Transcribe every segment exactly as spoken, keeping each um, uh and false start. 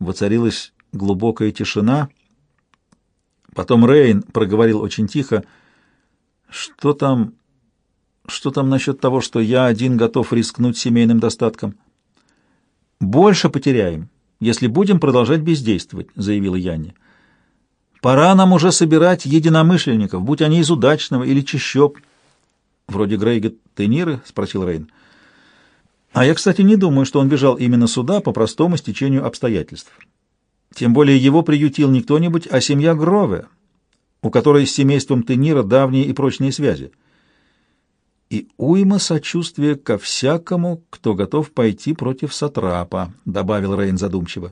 Воцарилась глубокая тишина. Потом Рейн проговорил очень тихо: «Что там, что там насчет того, что я один готов рискнуть семейным достатком?» «Больше потеряем, если будем продолжать бездействовать», — заявила Янни. «Пора нам уже собирать единомышленников, будь они из удачного или чащоб». «Вроде Грейга Тениры?» — спросил Рейн. «А я, кстати, не думаю, что он бежал именно сюда по простому стечению обстоятельств. Тем более его приютил не кто-нибудь, а семья Грове, у которой с семейством Тенира давние и прочные связи. И уйма сочувствия ко всякому, кто готов пойти против сатрапа», — добавил Рейн задумчиво.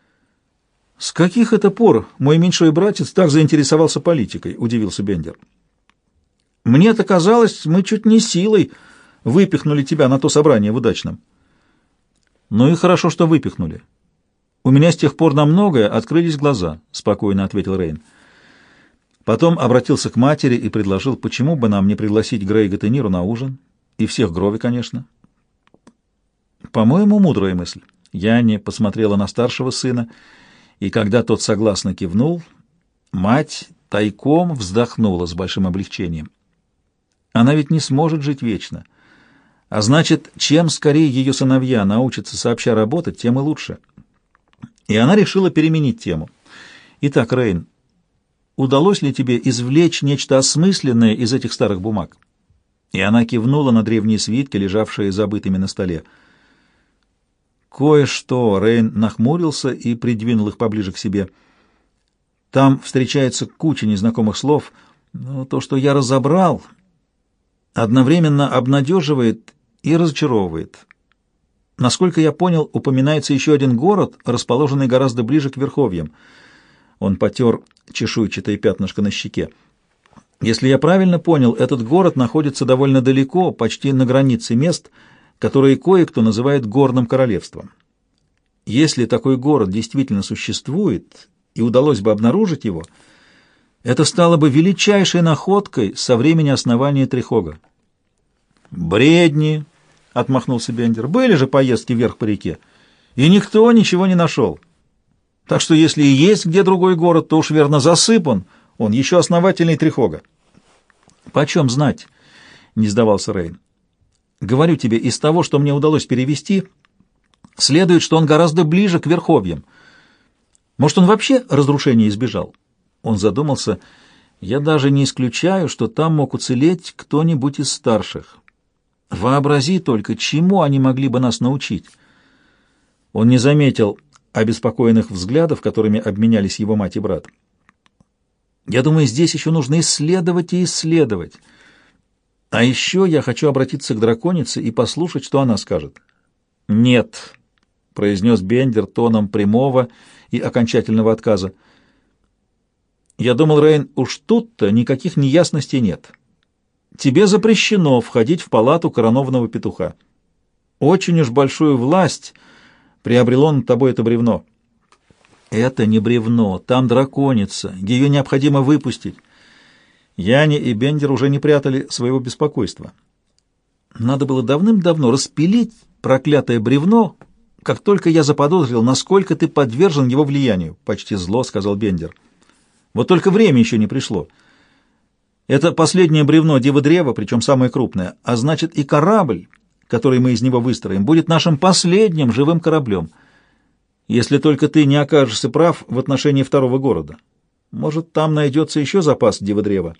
«С каких это пор мой меньшой братец так заинтересовался политикой?» — удивился Бендер. «Мне-то казалось, мы чуть не силой выпихнули тебя на то собрание в Удачном». «Ну и хорошо, что выпихнули. У меня с тех пор на многое открылись глаза», — спокойно ответил Рейн. Потом обратился к матери и предложил, почему бы нам не пригласить Грейга Тениру на ужин, и всех Грови, конечно. «По-моему, мудрая мысль». Янни посмотрела на старшего сына, и когда тот согласно кивнул, мать тайком вздохнула с большим облегчением. Она ведь не сможет жить вечно. А значит, чем скорее ее сыновья научатся сообща работать, тем и лучше. И она решила переменить тему. «Итак, Рейн, удалось ли тебе извлечь нечто осмысленное из этих старых бумаг?» И она кивнула на древние свитки, лежавшие забытыми на столе. «Кое-что», — Рейн нахмурился и придвинул их поближе к себе. «Там встречается куча незнакомых слов, но то, что я разобрал, одновременно обнадеживает и разочаровывает. Насколько я понял, упоминается еще один город, расположенный гораздо ближе к верховьям». Он потер чешуйчатое пятнышко на щеке. «Если я правильно понял, этот город находится довольно далеко, почти на границе мест, которые кое-кто называет горным королевством. Если такой город действительно существует и удалось бы обнаружить его, это стало бы величайшей находкой со времени основания Трихога». «Бредни!» — отмахнулся Бендер. «Были же поездки вверх по реке, и никто ничего не нашел. Так что если и есть где другой город, то уж верно засыпан, он еще основательней Трихога». «Почем знать?» — не сдавался Рейн. «Говорю тебе, из того, что мне удалось перевести, следует, что он гораздо ближе к верховьям. Может, он вообще разрушения избежал?» Он задумался. «Я даже не исключаю, что там мог уцелеть кто-нибудь из старших. Вообрази только, чему они могли бы нас научить». Он не заметил обеспокоенных взглядов, которыми обменялись его мать и брат. «Я думаю, здесь еще нужно исследовать и исследовать. А еще я хочу обратиться к драконице и послушать, что она скажет». «Нет», — произнес Бендер тоном прямого и окончательного отказа. «Я думал, Рейн, уж тут-то никаких неясностей нет. Тебе запрещено входить в палату коронованного петуха. Очень уж большую власть приобрело над тобой это бревно». «Это не бревно, там драконица, ее необходимо выпустить». Яни и Бендер уже не прятали своего беспокойства. «Надо было давным-давно распилить проклятое бревно, как только я заподозрил, насколько ты подвержен его влиянию», — почти зло сказал Бендер. «Вот только время еще не пришло. Это последнее бревно Девы-древа, причем самое крупное, а значит и корабль, который мы из него выстроим, будет нашим последним живым кораблем, если только ты не окажешься прав в отношении второго города. Может, там найдется еще запас Девы-древа».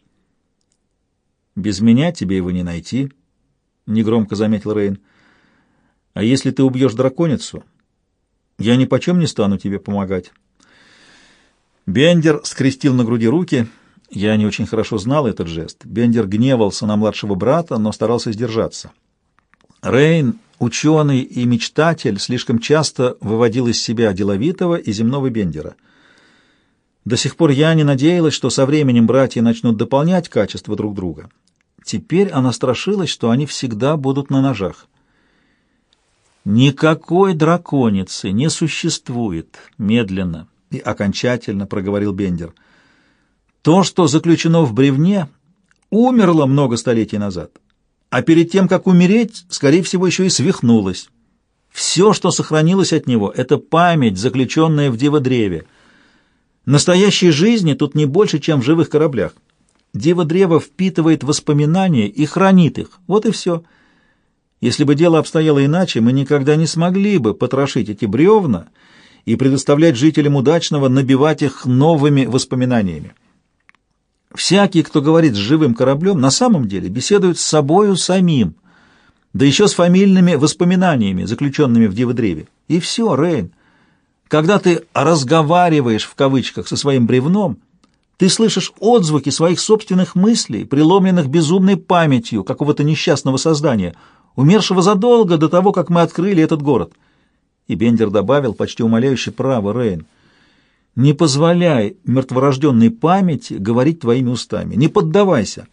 «Без меня тебе его не найти», — негромко заметил Рейн. «А если ты убьешь драконицу, я ни почем не стану тебе помогать». Бендер скрестил на груди руки. Я не очень хорошо знал этот жест. Бендер гневался на младшего брата, но старался сдержаться. Рейн, ученый и мечтатель, слишком часто выводил из себя деловитого и земного Бендера. До сих пор я не надеялась, что со временем братья начнут дополнять качества друг друга. Теперь она страшилась, что они всегда будут на ножах. «Никакой драконицы не существует», — медленно и окончательно проговорил Бендер. «То, что заключено в бревне, умерло много столетий назад, а перед тем, как умереть, скорее всего, еще и свихнулось. Все, что сохранилось от него, это память, заключенная в Диводреве. Настоящей жизни тут не больше, чем в живых кораблях. Диводрево впитывает воспоминания и хранит их. Вот и все. Если бы дело обстояло иначе, мы никогда не смогли бы потрошить эти бревна и предоставлять жителям удачного набивать их новыми воспоминаниями. Всякий, кто говорит с живым кораблем, на самом деле беседует с собою самим, да еще с фамильными воспоминаниями, заключенными в Диводреве. И все, Рейн. Когда ты «разговариваешь» в кавычках со своим бревном, ты слышишь отзвуки своих собственных мыслей, преломленных безумной памятью какого-то несчастного создания, умершего задолго до того, как мы открыли этот город. И Бендер добавил, почти умоляюще: право, Рейн. Не позволяй мертворожденной памяти говорить твоими устами. Не поддавайся.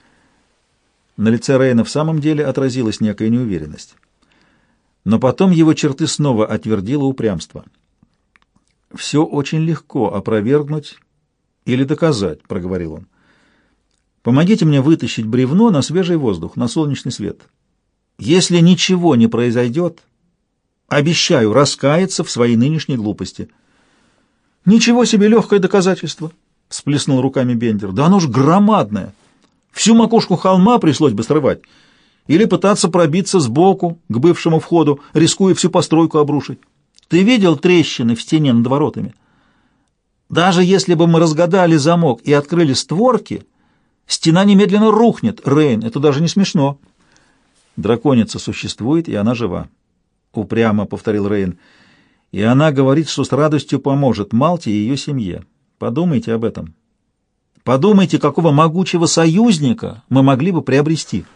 На лице Рейна в самом деле отразилась некая неуверенность. Но потом его черты снова отвердило упрямство. «Все очень легко опровергнуть или доказать», — проговорил он. «Помогите мне вытащить бревно на свежий воздух, на солнечный свет. Если ничего не произойдет, обещаю раскаяться в своей нынешней глупости». «Ничего себе легкое доказательство!» — всплеснул руками Бендер. «Да оно ж громадное! Всю макушку холма пришлось бы срывать или пытаться пробиться сбоку к бывшему входу, рискуя всю постройку обрушить. Ты видел трещины в стене над воротами? Даже если бы мы разгадали замок и открыли створки, стена немедленно рухнет. Рейн, это даже не смешно». «Драконица существует, и она жива», — упрямо повторил Рейн. «И она говорит, что с радостью поможет Малте и ее семье. Подумайте об этом. Подумайте, какого могучего союзника мы могли бы приобрести.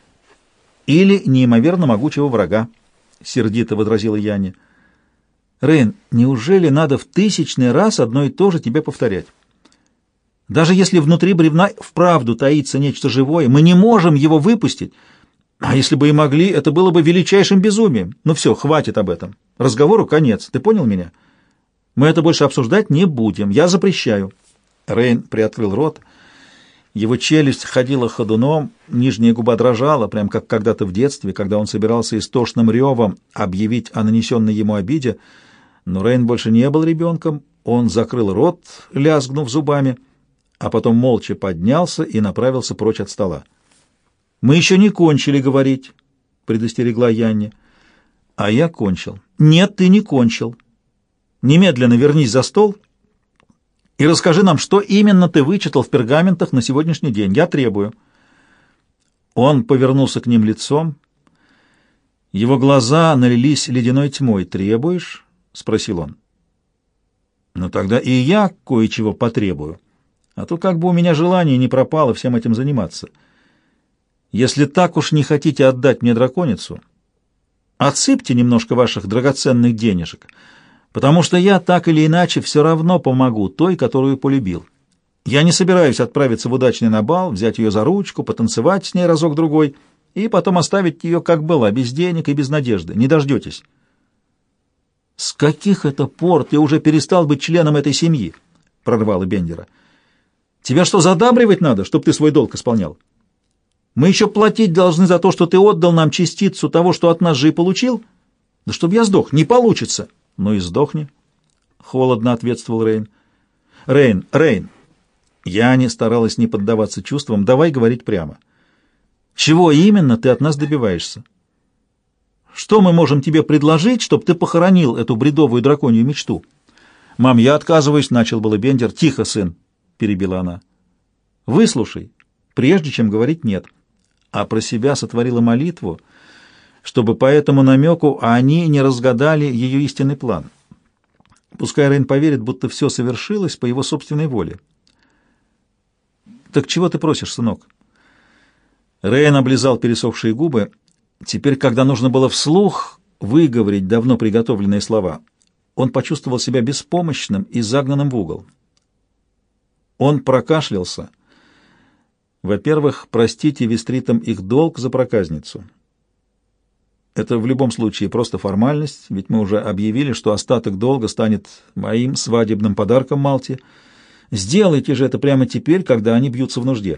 Или неимоверно могучего врага», — сердито возразила Янни. «Рейн, неужели надо в тысячный раз одно и то же тебе повторять? Даже если внутри бревна вправду таится нечто живое, мы не можем его выпустить. А если бы и могли, это было бы величайшим безумием. Ну все, хватит об этом. Разговору конец. Ты понял меня? Мы это больше обсуждать не будем. Я запрещаю». Рейн приоткрыл рот. Его челюсть ходила ходуном, нижняя губа дрожала, прям как когда-то в детстве, когда он собирался истошным ревом объявить о нанесенной ему обиде. Но Рейн больше не был ребенком. Он закрыл рот, лязгнув зубами, а потом молча поднялся и направился прочь от стола. «Мы еще не кончили говорить», — предостерегла Янни. «А я кончил». «Нет, ты не кончил. Немедленно вернись за стол и расскажи нам, что именно ты вычитал в пергаментах на сегодняшний день. Я требую». Он повернулся к ним лицом. Его глаза налились ледяной тьмой. «Требуешь?» — спросил он. «Ну тогда и я кое-чего потребую. А то как бы у меня желание не пропало всем этим заниматься. Если так уж не хотите отдать мне драконицу, отсыпьте немножко ваших драгоценных денежек, потому что я так или иначе все равно помогу той, которую полюбил. Я не собираюсь отправиться в удачный набал, взять ее за ручку, потанцевать с ней разок-другой и потом оставить ее, как была, без денег и без надежды. Не дождетесь». «С каких это пор ты уже перестал быть членом этой семьи?» — прорвало Бендера. «Тебя что, задабривать надо, чтобы ты свой долг исполнял? Мы еще платить должны за то, что ты отдал нам частицу того, что от нас же и получил? Да чтоб я сдох, не получится». «Ну и сдохни», — холодно ответствовал Рейн. «Рейн, Рейн!» Я не старалась не поддаваться чувствам. «Давай говорить прямо. Чего именно ты от нас добиваешься? Что мы можем тебе предложить, чтобы ты похоронил эту бредовую драконью мечту?» «Мам, я отказываюсь», — начал было Бендер. «Тихо, сын», — перебила она. «Выслушай, прежде чем говорить «нет». А про себя сотворила молитву, чтобы по этому намеку они не разгадали ее истинный план. Пускай Рейн поверит, будто все совершилось по его собственной воле. «Так чего ты просишь, сынок?» Рейн облизал пересохшие губы. Теперь, когда нужно было вслух выговорить давно приготовленные слова, он почувствовал себя беспомощным и загнанным в угол. Он прокашлялся. «Во-первых, простите вестритам их долг за проказницу. Это в любом случае просто формальность, ведь мы уже объявили, что остаток долга станет моим свадебным подарком Малте. Сделайте же это прямо теперь, когда они бьются в нужде.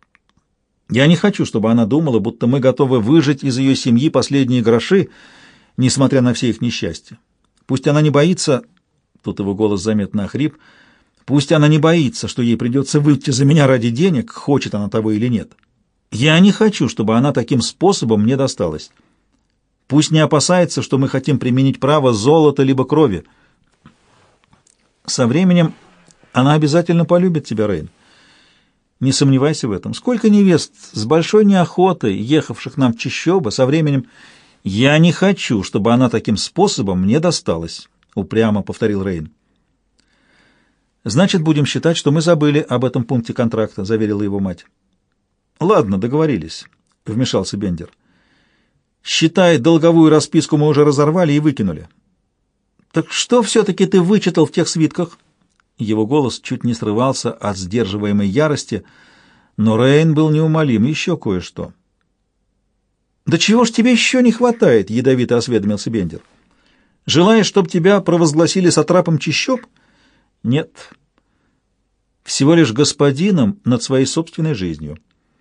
Я не хочу, чтобы она думала, будто мы готовы выжать из ее семьи последние гроши несмотря на все их несчастья. Пусть она не боится, тут его голос заметно охрип, пусть она не боится, что ей придется выйти за меня ради денег, хочет она того или нет. Я не хочу, чтобы она таким способом мне досталась. Пусть не опасается, что мы хотим применить право золота либо крови. Со временем она обязательно полюбит тебя, Рейн. Не сомневайся в этом. Сколько невест с большой неохотой, ехавших нам в чащобы, со временем... «Я не хочу, чтобы она таким способом мне досталась», — упрямо повторил Рейн. «Значит, будем считать, что мы забыли об этом пункте контракта», — заверила его мать. «Ладно, договорились», — вмешался Бендер. «Считай, долговую расписку мы уже разорвали и выкинули». «Так что все-таки ты вычитал в тех свитках?» Его голос чуть не срывался от сдерживаемой ярости, но Рейн был неумолим. «Еще кое-что». «Да чего ж тебе еще не хватает?» — ядовито осведомился Бендер. «Желаешь, чтобы тебя провозгласили сатрапом чащоб?» «Нет. Всего лишь господином над своей собственной жизнью.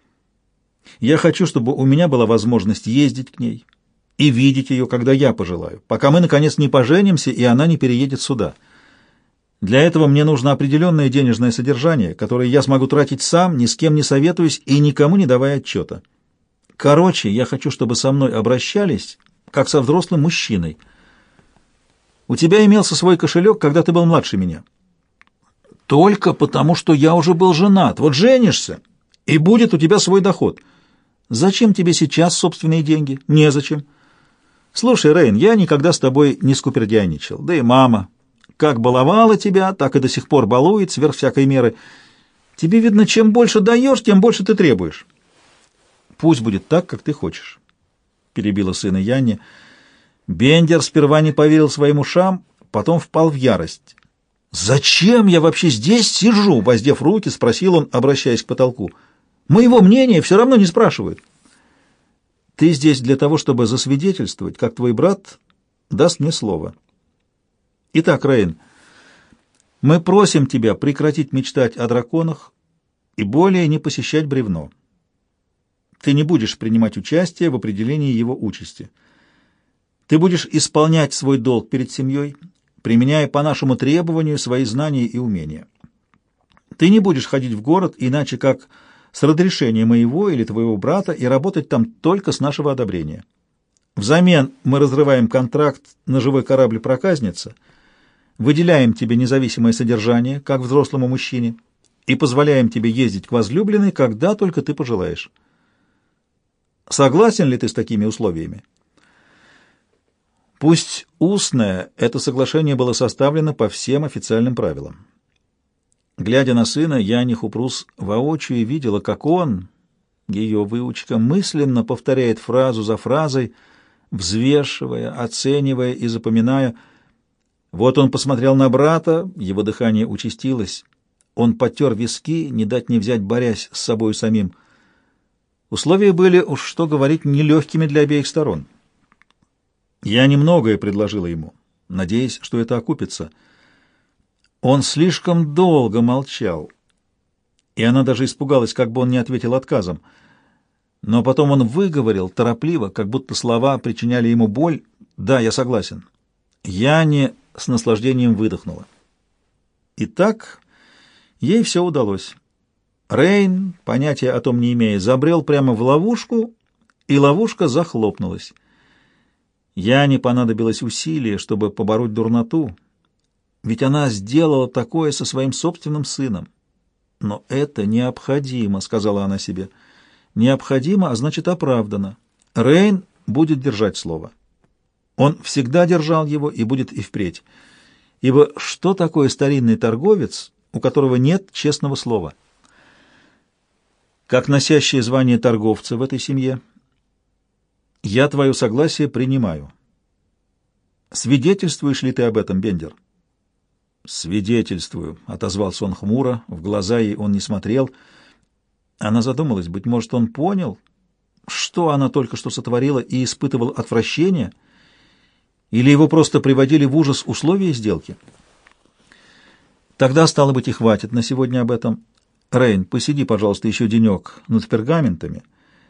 Я хочу, чтобы у меня была возможность ездить к ней и видеть ее, когда я пожелаю, пока мы, наконец, не поженимся, и она не переедет сюда. Для этого мне нужно определенное денежное содержание, которое я смогу тратить сам, ни с кем не советуясь и никому не давая отчета. Короче, я хочу, чтобы со мной обращались, как со взрослым мужчиной. У тебя имелся свой кошелек, когда ты был младше меня. Только потому, что я уже был женат. Вот женишься, и будет у тебя свой доход. Зачем тебе сейчас собственные деньги? Незачем. Слушай, Рейн, я никогда с тобой не скупердяйничал. Да и мама как баловала тебя, так и до сих пор балует сверх всякой меры. Тебе, видно, чем больше даешь, тем больше ты требуешь. «Пусть будет так, как ты хочешь», — перебила сына Янни. Бендер сперва не поверил своим ушам, потом впал в ярость. «Зачем я вообще здесь сижу?» — воздев руки, спросил он, обращаясь к потолку. «Моего мнения все равно не спрашивают». «Ты здесь для того, чтобы засвидетельствовать, как твой брат даст мне слово. Итак, Рейн, мы просим тебя прекратить мечтать о драконах и более не посещать бревно. Ты не будешь принимать участие в определении его участи. Ты будешь исполнять свой долг перед семьей, применяя по нашему требованию свои знания и умения. Ты не будешь ходить в город иначе, как с разрешения моего или твоего брата, и работать там только с нашего одобрения. Взамен мы разрываем контракт на живой корабль «Проказница», выделяем тебе независимое содержание, как взрослому мужчине, и позволяем тебе ездить к возлюбленной, когда только ты пожелаешь. Согласен ли ты с такими условиями? Пусть устное, это соглашение было составлено по всем официальным правилам. Глядя на сына, Янни Хупрус воочию видела, как он, ее выучка, мысленно повторяет фразу за фразой, взвешивая, оценивая и запоминая. Вот он посмотрел на брата, его дыхание участилось. Он потер виски, не дать не взять, борясь с собою самим. Условия были, уж что говорить, нелегкими для обеих сторон. Я немногое предложила ему, надеясь, что это окупится. Он слишком долго молчал, и она даже испугалась, как бы он не ответил отказом. Но потом он выговорил торопливо, как будто слова причиняли ему боль. «Да, я согласен». Янни с наслаждением выдохнула. Итак, ей все удалось. Рейн, понятия о том не имея, забрел прямо в ловушку, и ловушка захлопнулась. Яне понадобилось усилие, чтобы побороть дурноту, ведь она сделала такое со своим собственным сыном. «Но это необходимо», — сказала она себе. «Необходимо, а значит оправдано. Рейн будет держать слово. Он всегда держал его и будет и впредь. Ибо что такое старинный торговец, у которого нет честного слова?» Как носящее звание торговца в этой семье, я твое согласие принимаю. Свидетельствуешь ли ты об этом, Бендер? Свидетельствую, — отозвался он хмуро, в глаза ей он не смотрел. Она задумалась, быть может, он понял, что она только что сотворила, и испытывал отвращение, или его просто приводили в ужас условия сделки. Тогда, стало быть, и хватит на сегодня об этом. Рейн, посиди, пожалуйста, еще денек над пергаментами.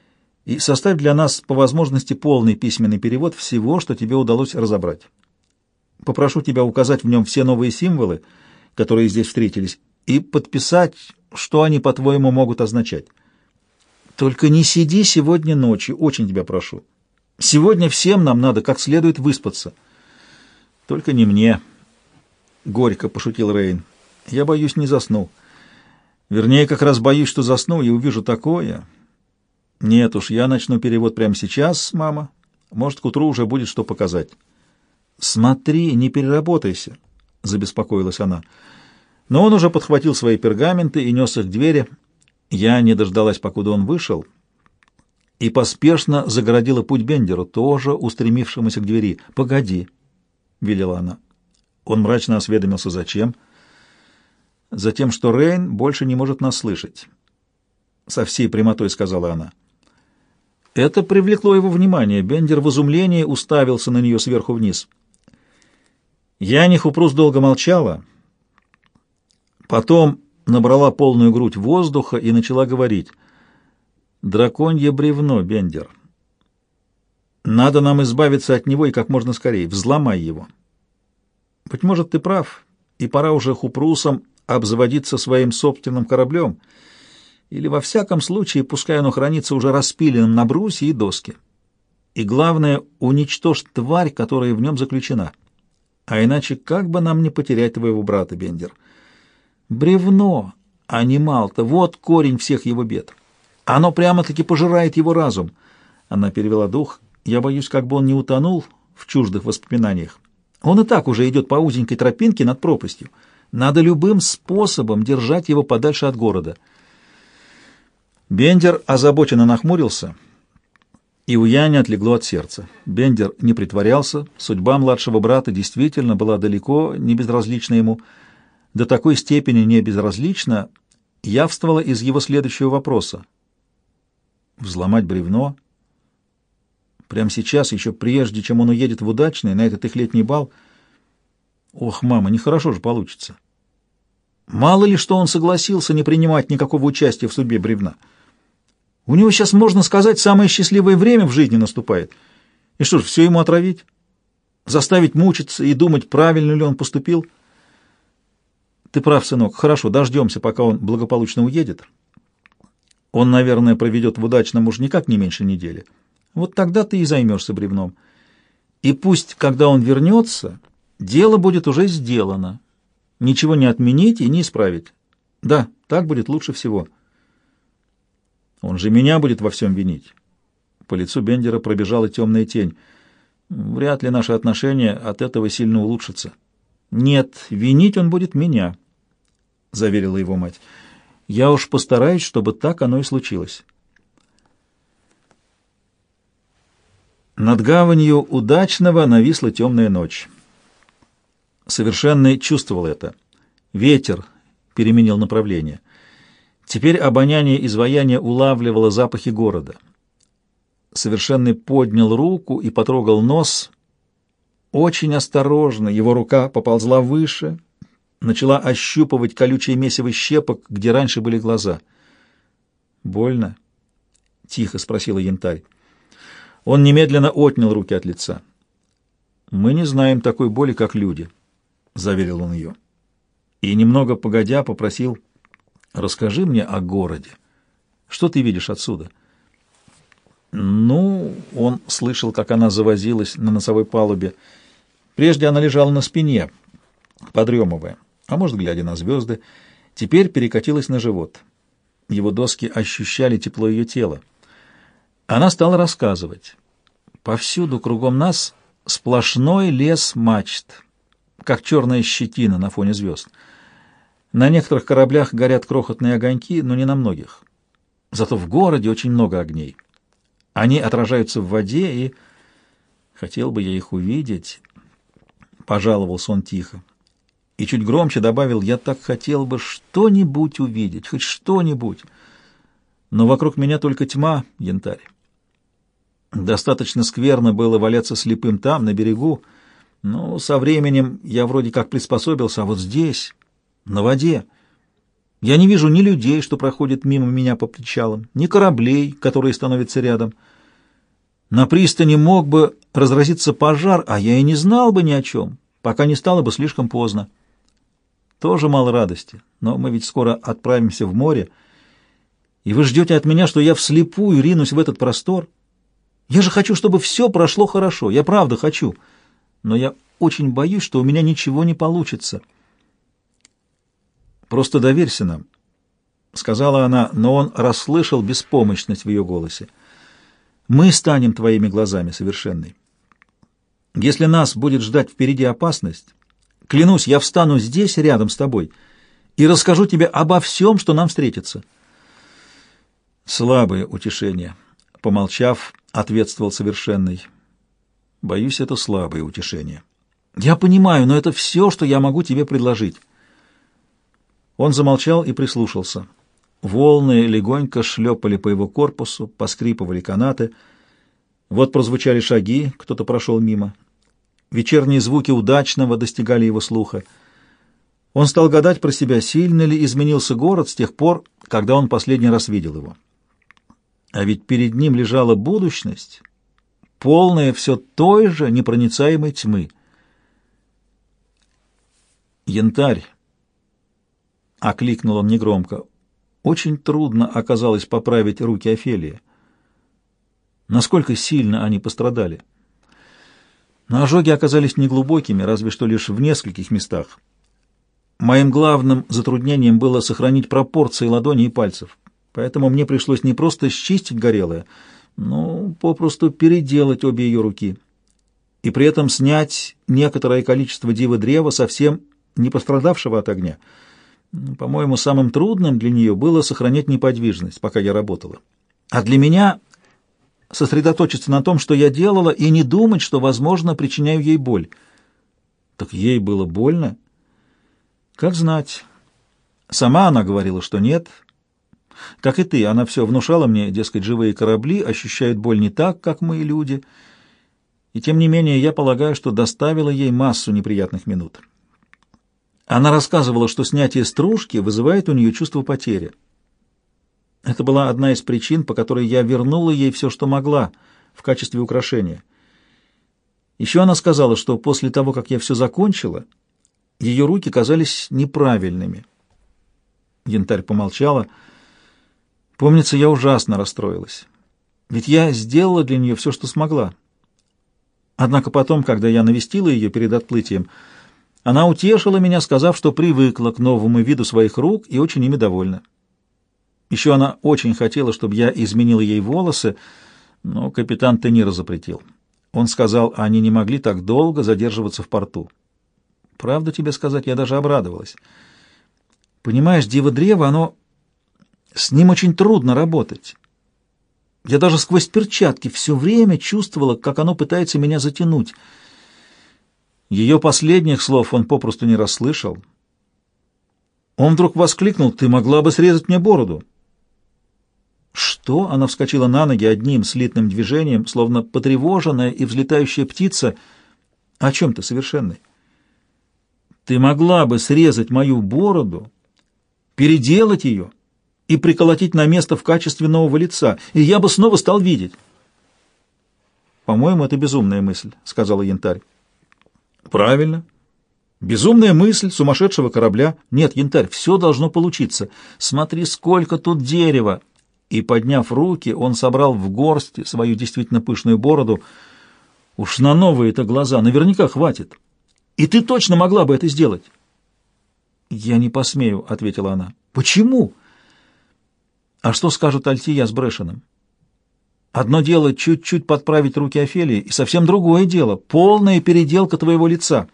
и составь для нас по возможности полный письменный перевод всего, что тебе удалось разобрать. Попрошу тебя указать в нем все новые символы, которые здесь встретились, и подписать, что они, по-твоему, могут означать. Только не сиди сегодня ночью, очень тебя прошу. Сегодня всем нам надо как следует выспаться. Только не мне, — горько пошутил Рейн. Я боюсь, не засну. Вернее, как раз боюсь, что засну и увижу такое. Нет уж, я начну перевод прямо сейчас, мама. Может, к утру уже будет что показать. Смотри, не переработайся, — забеспокоилась она. Но он уже подхватил свои пергаменты и нес их к двери. Я не дождалась, покуда он вышел, и поспешно загородила путь Бендеру, тоже устремившемуся к двери. «Погоди», — велела она. Он мрачно осведомился, зачем. «Затем, что Рейн больше не может нас слышать», — со всей прямотой сказала она. Это привлекло его внимание. Бендер в изумлении уставился на нее сверху вниз. Яни Хупрус долго молчала, потом набрала полную грудь воздуха и начала говорить. «Драконье бревно, Бендер. Надо нам избавиться от него и как можно скорее. Взломай его. Быть может, ты прав, и пора уже Хупрусам обзаводиться своим собственным кораблем, или во всяком случае, пускай оно хранится уже распиленным на брусья и доски. И главное, уничтожь тварь, которая в нем заключена. А иначе как бы нам не потерять твоего брата, Бендер? Бревно, а не Малта, вот корень всех его бед. Оно прямо-таки пожирает его разум». Она перевела дух. «Я боюсь, как бы он не утонул в чуждых воспоминаниях. Он и так уже идет по узенькой тропинке над пропастью. Надо любым способом держать его подальше от города». Бендер озабоченно нахмурился, и у Яни отлегло от сердца. Бендер не притворялся, судьба младшего брата действительно была далеко не безразлична ему. До такой степени не безразлична явствовала из его следующего вопроса. Взломать бревно? Прямо сейчас, еще прежде, чем он уедет в удачный, на этот их летний бал? Ох, мама, нехорошо же получится. Мало ли, что он согласился не принимать никакого участия в судьбе бревна. У него сейчас, можно сказать, самое счастливое время в жизни наступает. И что ж, все ему отравить? Заставить мучиться и думать, правильно ли он поступил? Ты прав, сынок. Хорошо, дождемся, пока он благополучно уедет. Он, наверное, проведет в удачном уж никак не меньше недели. Вот тогда ты и займешься бревном. И пусть, когда он вернется, дело будет уже сделано. Ничего не отменить и не исправить. Да, так будет лучше всего. Он же меня будет во всем винить. По лицу Бендера пробежала темная тень. Вряд ли наши отношения от этого сильно улучшатся. Нет, винить он будет меня, — заверила его мать. Я уж постараюсь, чтобы так оно и случилось. Над гаванью Удачного нависла темная ночь. Совершенный чувствовал это. Ветер переменил направление. Теперь обоняние изваяния улавливало запахи города. Совершенный поднял руку и потрогал нос. Очень осторожно его рука поползла выше, начала ощупывать колючее месиво щепок, где раньше были глаза. «Больно?» — тихо спросила Янтарь. Он немедленно отнял руки от лица. «Мы не знаем такой боли, как люди», — заверил он ее. И, немного погодя, попросил: «Расскажи мне о городе. Что ты видишь отсюда?» Ну, он слышал, как она завозилась на носовой палубе. Прежде она лежала на спине, подремывая, а может, глядя на звезды. Теперь перекатилась на живот. Его доски ощущали тепло ее тела. Она стала рассказывать. Повсюду кругом нас сплошной лес мачт, как черная щетина на фоне звезд. На некоторых кораблях горят крохотные огоньки, но не на многих. Зато в городе очень много огней. Они отражаются в воде, и... Хотел бы я их увидеть, — пожаловался он тихо. И чуть громче добавил: я так хотел бы что-нибудь увидеть, хоть что-нибудь. Но вокруг меня только тьма, Янтарь. Достаточно скверно было валяться слепым там, на берегу, но со временем я вроде как приспособился, а вот здесь, на воде... Я не вижу ни людей, что проходят мимо меня по причалам, ни кораблей, которые становятся рядом. На пристани мог бы разразиться пожар, а я и не знал бы ни о чем, пока не стало бы слишком поздно. Тоже мало радости, но мы ведь скоро отправимся в море, и вы ждете от меня, что я вслепую ринусь в этот простор? Я же хочу, чтобы все прошло хорошо, я правда хочу, но я очень боюсь, что у меня ничего не получится. Просто доверься нам, — сказала она, но он расслышал беспомощность в ее голосе. Мы станем твоими глазами, совершенной. Если нас будет ждать впереди опасность, клянусь, я встану здесь рядом с тобой и расскажу тебе обо всем, что нам встретится. Слабое утешение, — помолчав, ответствовал совершенный. Боюсь, это слабое утешение. Я понимаю, но это все, что я могу тебе предложить. Он замолчал и прислушался. Волны легонько шлепали по его корпусу, поскрипывали канаты. Вот прозвучали шаги, кто-то прошел мимо. Вечерние звуки удачного достигали его слуха. Он стал гадать про себя, сильно ли изменился город с тех пор, когда он последний раз видел его. А ведь перед ним лежала будущность, полная все той же непроницаемой тьмы. «Янтарь!» — окликнул он негромко. Очень трудно оказалось поправить руки Офелии. Насколько сильно они пострадали. Но ожоги оказались неглубокими, разве что лишь в нескольких местах. Моим главным затруднением было сохранить пропорции ладоней и пальцев, поэтому мне пришлось не просто счистить горелое, но попросту переделать обе ее руки, и при этом снять некоторое количество дивы древа, совсем не пострадавшего от огня. По-моему, самым трудным для нее было сохранять неподвижность, пока я работала. А для меня сосредоточиться на том, что я делала, и не думать, что, возможно, причиняю ей боль. Так ей было больно? Как знать. Сама она говорила, что нет. Как и ты, она все внушала мне, дескать, живые корабли ощущают боль не так, как мы, люди. И тем не менее, я полагаю, что доставила ей массу неприятных минут. Она рассказывала, что снятие стружки вызывает у нее чувство потери. Это была одна из причин, по которой я вернула ей все, что могла, в качестве украшения. Еще она сказала, что после того, как я все закончила, ее руки казались неправильными. Янтарь помолчала. Помнится, я ужасно расстроилась. Ведь я сделала для нее все, что смогла. Однако потом, когда я навестила ее перед отплытием, она утешила меня, сказав, что привыкла к новому виду своих рук и очень ими довольна. Еще она очень хотела, чтобы я изменила ей волосы, но капитан Тенира запретил. Он сказал, они не могли так долго задерживаться в порту. Правду тебе сказать, я даже обрадовалась. Понимаешь, диво-древо, оно... С ним очень трудно работать. Я даже сквозь перчатки все время чувствовала, как оно пытается меня затянуть. Ее последних слов он попросту не расслышал. Он вдруг воскликнул: «Ты могла бы срезать мне бороду». «Что?» — она вскочила на ноги одним слитным движением, словно потревоженная и взлетающая птица. «О чем ты, совершенный?» «Ты могла бы срезать мою бороду, переделать ее и приколотить на место в качестве нового лица, и я бы снова стал видеть». «По-моему, это безумная мысль», — сказала Янтарь. «Правильно. Безумная мысль сумасшедшего корабля. Нет, Янтарь, все должно получиться. Смотри, сколько тут дерева!» И, подняв руки, он собрал в горсть свою действительно пышную бороду. «Уж на новые-то глаза наверняка хватит. И ты точно могла бы это сделать». «Я не посмею», — ответила она. «Почему?» «А что скажут Альтия с Брэшеном? Одно дело чуть-чуть подправить руки Офелии, и совсем другое дело — полная переделка твоего лица».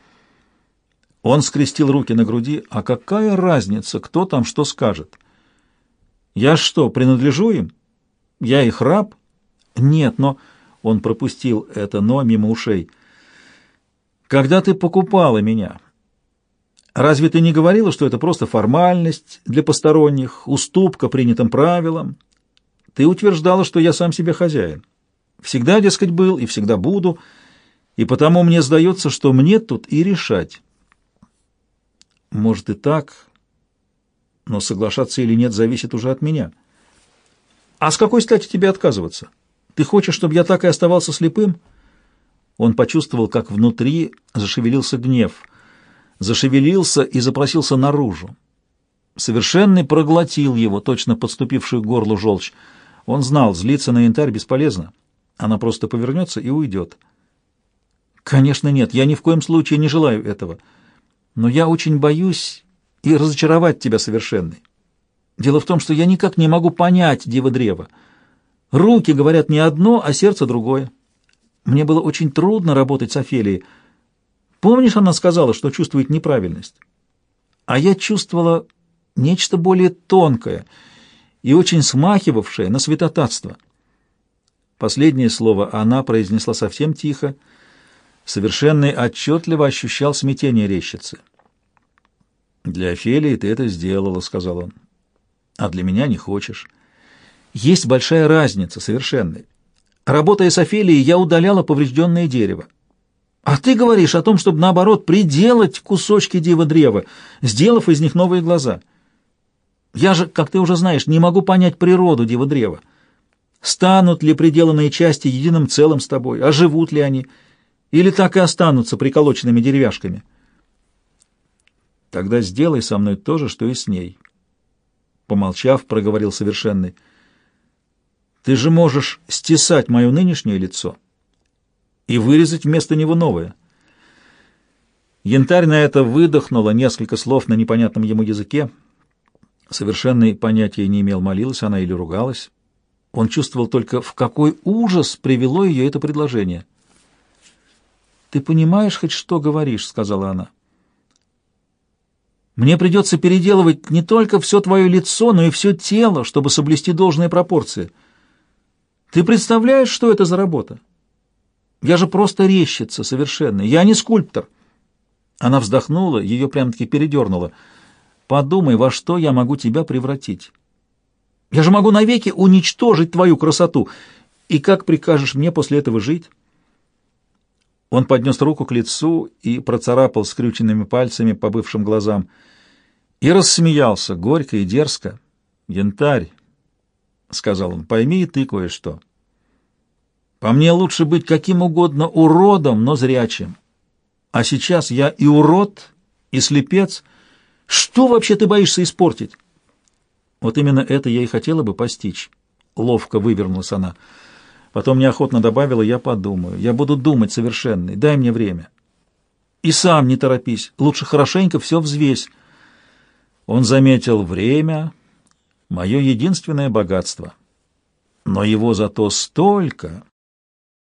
Он скрестил руки на груди. «А какая разница, кто там что скажет? Я что, принадлежу им? Я их раб? Нет, но...» Он пропустил это «но» мимо ушей. «Когда ты покупала меня, разве ты не говорила, что это просто формальность для посторонних, уступка принятым правилам? Ты утверждала, что я сам себе хозяин. Всегда, дескать, был и всегда буду, и потому мне сдается, что мне тут и решать». «Может и так, Но соглашаться или нет зависит уже от меня. А с какой стати тебе отказываться? Ты хочешь, чтобы я так и оставался слепым? Он почувствовал, как внутри зашевелился гнев. Зашевелился и запросился наружу. Совершенный проглотил его, точно подступившую к горлу желчь. Он знал, злиться на Янтарь бесполезно. Она просто повернется и уйдет. Конечно, нет, я ни в коем случае не желаю этого. Но я очень боюсь и разочаровать тебя, Совершенный. Дело в том, что я никак не могу понять Дива-древа. Руки говорят не одно, а сердце другое. Мне было очень трудно работать с Офелией. Помнишь, она сказала, что чувствует неправильность? А я чувствовала нечто более тонкое и очень смахивавшее на святотатство. Последнее слово она произнесла совсем тихо. Совершенный отчетливо ощущал смятение рещицы. «Для Офелии ты это сделала», — сказал он. «А для меня не хочешь». «Есть большая разница, Совершенный. Работая с Офелией, я удаляла поврежденное дерево. А ты говоришь о том, чтобы, наоборот, приделать кусочки дива-древа, сделав из них новые глаза. Я же, как ты уже знаешь, не могу понять природу дива-древа. Станут ли приделанные части единым целым с тобой, оживут ли они, или так и останутся приколоченными деревяшками? Тогда сделай со мной то же, что и с ней». Помолчав, проговорил Совершенный. «Ты же можешь стесать мое нынешнее лицо и вырезать вместо него новое». Янтарь на это выдохнула несколько слов на непонятном ему языке. Совершенный понятия не имел, молилась она или ругалась. Он чувствовал только, в какой ужас привело ее это предложение. «Ты понимаешь хоть что говоришь?» — сказала она. «Мне придется переделывать не только все твое лицо, но и все тело, чтобы соблюсти должные пропорции. Ты представляешь, что это за работа? Я же просто резчица совершенная, я не скульптор». Она вздохнула, ее прям-таки передернуло. «Подумай, во что я могу тебя превратить? Я же могу навеки уничтожить твою красоту. И как прикажешь мне после этого жить?» Он поднес руку к лицу и процарапал скрюченными пальцами по бывшим глазам. И рассмеялся, горько и дерзко. «Янтарь», — сказал он, — «пойми и ты кое-что. По мне лучше быть каким угодно уродом, но зрячим. А сейчас я и урод, и слепец. Что вообще ты боишься испортить?» «Вот именно это я и хотела бы постичь», — ловко вывернулась она. Потом неохотно добавила: «Я подумаю, я буду думать, Совершенный, дай мне время. И сам не торопись, лучше хорошенько все взвесь». Он заметил: время — мое единственное богатство, но его зато столько,